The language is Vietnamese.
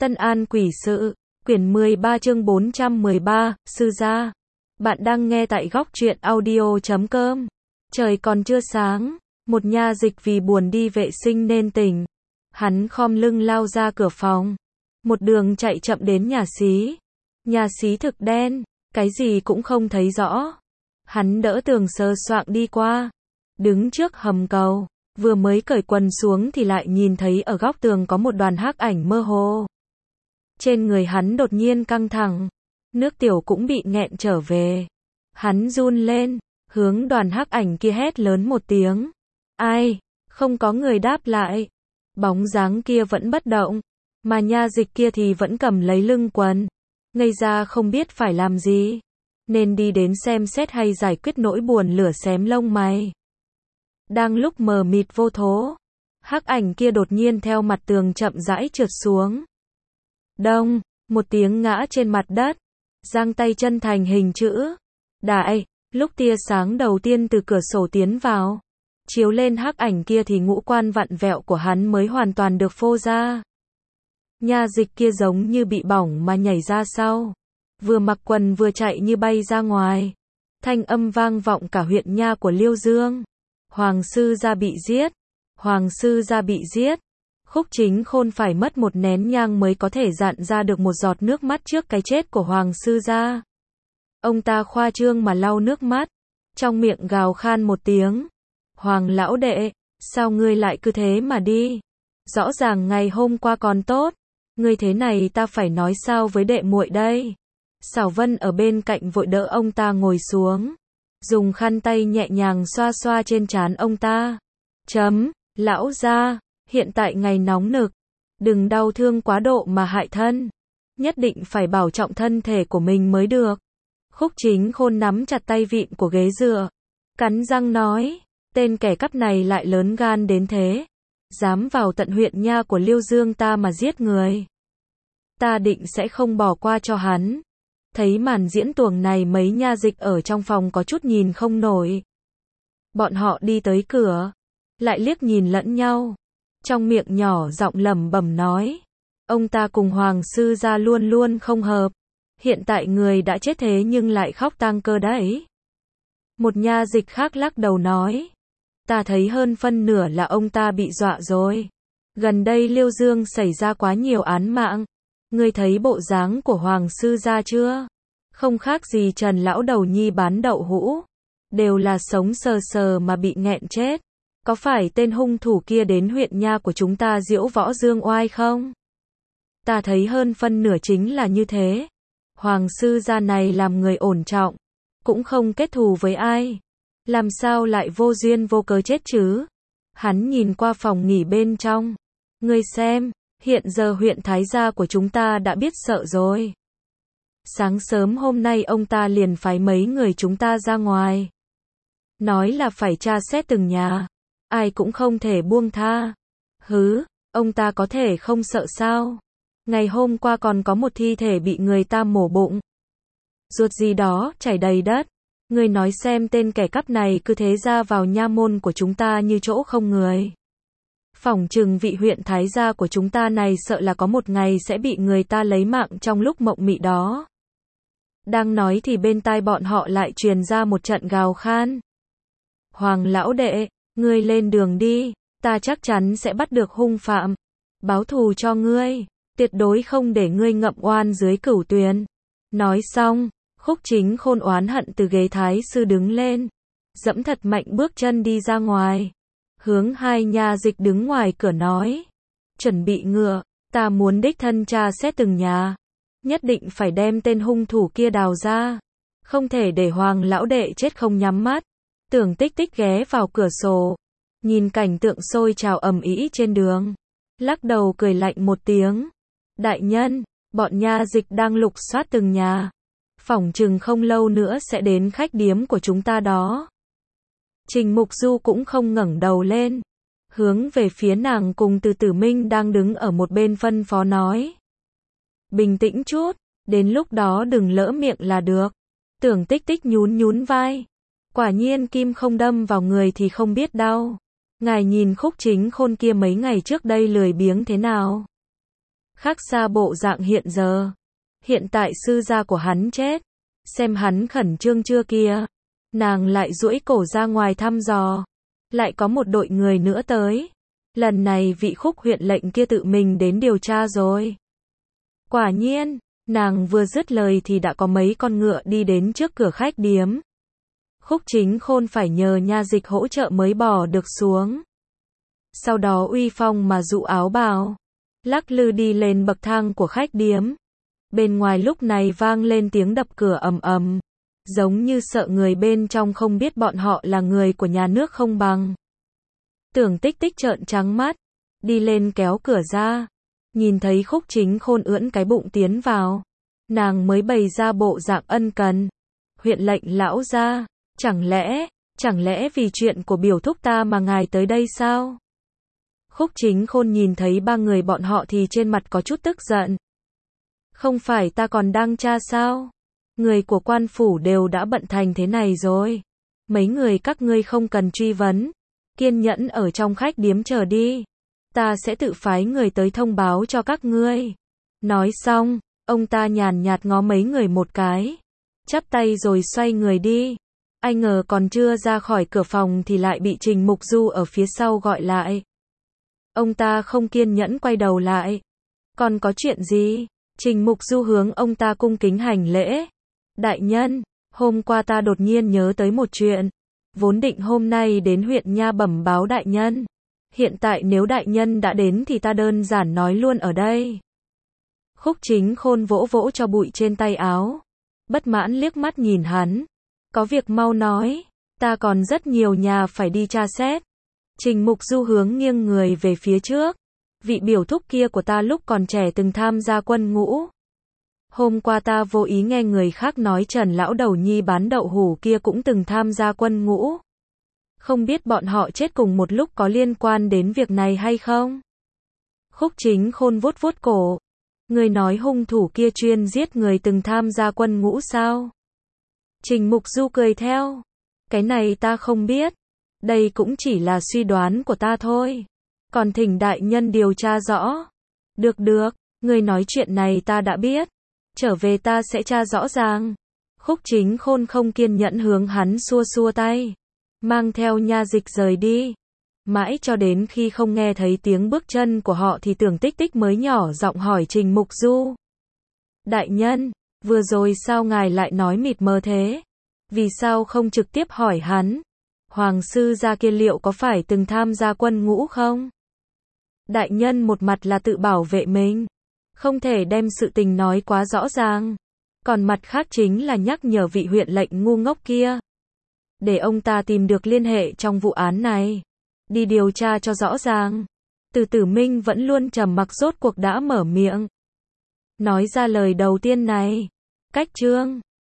Tân An Quỷ Sự, quyển 13 chương 413, Sư gia. Bạn đang nghe tại góc truyện audio.com. Trời còn chưa sáng, một nha dịch vì buồn đi vệ sinh nên tỉnh. Hắn khom lưng lao ra cửa phòng. Một đường chạy chậm đến nhà xí. Nhà xí thực đen, cái gì cũng không thấy rõ. Hắn đỡ tường sờ soạng đi qua. Đứng trước hầm cầu, vừa mới cởi quần xuống thì lại nhìn thấy ở góc tường có một đoàn hắc ảnh mơ hồ. Trên người hắn đột nhiên căng thẳng, nước tiểu cũng bị nghẹn trở về. Hắn run lên, hướng đoàn hắc ảnh kia hét lớn một tiếng. Ai? Không có người đáp lại. Bóng dáng kia vẫn bất động, mà nha dịch kia thì vẫn cầm lấy lưng quần, ngây ra không biết phải làm gì, nên đi đến xem xét hay giải quyết nỗi buồn lửa xém lông mày. Đang lúc mờ mịt vô thố, hắc ảnh kia đột nhiên theo mặt tường chậm rãi trượt xuống. Đông, một tiếng ngã trên mặt đất, giang tay chân thành hình chữ đại. Lúc tia sáng đầu tiên từ cửa sổ tiến vào, chiếu lên hắc ảnh kia thì ngũ quan vặn vẹo của hắn mới hoàn toàn được phô ra. Nha dịch kia giống như bị bỏng mà nhảy ra sau, vừa mặc quần vừa chạy như bay ra ngoài. Thanh âm vang vọng cả huyện nha của Liêu Dương. Hoàng sư gia bị giết, Hoàng sư gia bị giết. Khúc Chính Khôn phải mất một nén nhang mới có thể dạn ra được một giọt nước mắt trước cái chết của Hoàng sư gia. Ông ta khoa trương mà lau nước mắt, trong miệng gào khan một tiếng. Hoàng lão đệ, sao ngươi lại cứ thế mà đi? Rõ ràng ngày hôm qua còn tốt, ngươi thế này ta phải nói sao với đệ muội đây? Xảo Vân ở bên cạnh vội đỡ ông ta ngồi xuống, dùng khăn tay nhẹ nhàng xoa xoa trên trán ông ta. Lão gia, hiện tại ngày nóng nực, đừng đau thương quá độ mà hại thân, nhất định phải bảo trọng thân thể của mình mới được. Khúc Chính Khôn nắm chặt tay vịn của ghế dựa, cắn răng nói, tên kẻ cắp này lại lớn gan đến thế, dám vào tận huyện nha của Liêu Dương ta mà giết người. Ta định sẽ không bỏ qua cho hắn. Thấy màn diễn tuồng này, mấy nha dịch ở trong phòng có chút nhìn không nổi. Bọn họ đi tới cửa, lại liếc nhìn lẫn nhau, trong miệng nhỏ giọng lẩm bẩm nói, ông ta cùng Hoàng sư gia luôn luôn không hợp, hiện tại người đã chết thế nhưng lại khóc tang cơ đấy. Một nha dịch khác lắc đầu nói, ta thấy hơn phân nửa là ông ta bị dọa rồi. Gần đây Liêu Dương xảy ra quá nhiều án mạng, ngươi thấy bộ dáng của Hoàng sư gia chưa? Không khác gì Trần lão đầu nhi bán đậu hũ, đều là sống sờ sờ mà bị nghẹn chết. Có phải tên hung thủ kia đến huyện nha của chúng ta diễu võ dương oai không? Ta thấy hơn phân nửa chính là như thế. Hoàng sư gia này làm người ổn trọng, cũng không kết thù với ai, làm sao lại vô duyên vô cớ chết chứ? Hắn nhìn qua phòng nghỉ bên trong, ngươi xem, hiện giờ huyện Thái gia của chúng ta đã biết sợ rồi. Sáng sớm hôm nay ông ta liền phái mấy người chúng ta ra ngoài, nói là phải tra xét từng nhà, ai cũng không thể buông tha. Hứ, ông ta có thể không sợ sao? Ngày hôm qua còn có một thi thể bị người ta mổ bụng, ruột gì đó chảy đầy đất. Ngươi nói xem tên kẻ cắp này cứ thế ra vào nha môn của chúng ta như chỗ không người. Phỏng chừng vị huyện Thái gia của chúng ta này sợ là có một ngày sẽ bị người ta lấy mạng trong lúc mộng mị đó. Đang nói thì bên tai bọn họ lại truyền ra một trận gào khan. Hoàng lão đệ, ngươi lên đường đi, ta chắc chắn sẽ bắt được hung phạm, báo thù cho ngươi, tuyệt đối không để ngươi ngậm oan dưới cửu tuyền. Nói xong, Khúc Chính Khôn oán hận từ ghế thái sư đứng lên, dẫm thật mạnh bước chân đi ra ngoài, hướng hai nha dịch đứng ngoài cửa nói, chuẩn bị ngựa, ta muốn đích thân tra xét từng nhà, nhất định phải đem tên hung thủ kia đào ra, không thể để Hoàng lão đệ chết không nhắm mắt. Tưởng Tích Tích ghé vào cửa sổ, nhìn cảnh tượng sôi trào ầm ĩ trên đường, lắc đầu cười lạnh một tiếng. Đại nhân, bọn nha dịch đang lục soát từng nhà, phỏng chừng không lâu nữa sẽ đến khách điếm của chúng ta đó. Trình Mục Du cũng không ngẩng đầu lên, hướng về phía nàng cùng Từ Tử Minh đang đứng ở một bên phân phó nói. Bình tĩnh chút, đến lúc đó đừng lỡ miệng là được. Tưởng Tích Tích nhún nhún vai. Quả nhiên kim không đâm vào người thì không biết đau. Ngài nhìn Khúc Chính Khôn kia mấy ngày trước đây lười biếng thế nào? Khác xa bộ dạng hiện giờ. Hiện tại sư gia của hắn chết. Xem hắn khẩn trương chưa kìa. Nàng lại duỗi cổ ra ngoài thăm dò. Lại có một đội người nữa tới. Lần này vị Khúc huyện lệnh kia tự mình đến điều tra rồi. Quả nhiên, nàng vừa dứt lời thì đã có mấy con ngựa đi đến trước cửa khách điếm. Khúc Chính Khôn phải nhờ nha dịch hỗ trợ mới bỏ được xuống. Sau đó uy phong mà dụ áo bào, lắc lư đi lên bậc thang của khách điếm. Bên ngoài lúc này vang lên tiếng đập cửa ầm ầm, giống như sợ người bên trong không biết bọn họ là người của nhà nước không bằng. Tưởng Tích Tích trợn trắng mắt, đi lên kéo cửa ra, nhìn thấy Khúc Chính Khôn ưỡn cái bụng tiến vào, nàng mới bày ra bộ dạng ân cần. Huyện lệnh lão gia, chẳng lẽ vì chuyện của biểu thúc ta mà ngài tới đây sao? Khúc Chính Khôn nhìn thấy ba người bọn họ thì trên mặt có chút tức giận. Không phải ta còn đang tra sao? Người của quan phủ đều đã bận thành thế này rồi. Mấy người các ngươi không cần truy vấn. Kiên nhẫn ở trong khách điếm chờ đi. Ta sẽ tự phái người tới thông báo cho các ngươi. Nói xong, ông ta nhàn nhạt ngó mấy người một cái. Chắp tay rồi xoay người đi. Ai ngờ còn chưa ra khỏi cửa phòng thì lại bị Trình Mục Du ở phía sau gọi lại. Ông ta không kiên nhẫn quay đầu lại. Còn có chuyện gì? Trình Mục Du hướng ông ta cung kính hành lễ. Đại nhân, hôm qua ta đột nhiên nhớ tới một chuyện. Vốn định hôm nay đến huyện nha bẩm báo đại nhân. Hiện tại nếu đại nhân đã đến thì ta đơn giản nói luôn ở đây. Khúc Chính Khôn vỗ vỗ cho bụi trên tay áo. Bất mãn liếc mắt nhìn hắn. Có việc mau nói, ta còn rất nhiều nhà phải đi tra xét. Trình Mục Du hướng nghiêng người về phía trước. Vị biểu thúc kia của ta lúc còn trẻ từng tham gia quân ngũ. Hôm qua ta vô ý nghe người khác nói Trần lão đầu nhi bán đậu hủ kia cũng từng tham gia quân ngũ. Không biết bọn họ chết cùng một lúc có liên quan đến việc này hay không? Khúc Chính Khôn vuốt vuốt cổ. Người nói hung thủ kia chuyên giết người từng tham gia quân ngũ sao? Trình Mục Du cười theo. Cái này ta không biết. Đây cũng chỉ là suy đoán của ta thôi. Còn thỉnh đại nhân điều tra rõ. Được, người nói chuyện này ta đã biết. Trở về ta sẽ tra rõ ràng. Khúc Chính Khôn không kiên nhẫn hướng hắn xua xua tay. Mang theo nha dịch rời đi. Mãi cho đến khi không nghe thấy tiếng bước chân của họ thì Tưởng Tích Tích mới nhỏ giọng hỏi Trình Mục Du. Đại nhân, vừa rồi sao ngài lại nói mịt mờ thế? Vì sao không trực tiếp hỏi hắn? Hoàng sư gia kia liệu có phải từng tham gia quân ngũ không? Đại nhân một mặt là tự bảo vệ mình. Không thể đem sự tình nói quá rõ ràng. Còn mặt khác chính là nhắc nhở vị huyện lệnh ngu ngốc kia. Để ông ta tìm được liên hệ trong vụ án này. Đi điều tra cho rõ ràng. Từ Tử Minh vẫn luôn trầm mặc rốt cuộc đã mở miệng. Nói ra lời đầu tiên này. Cách chương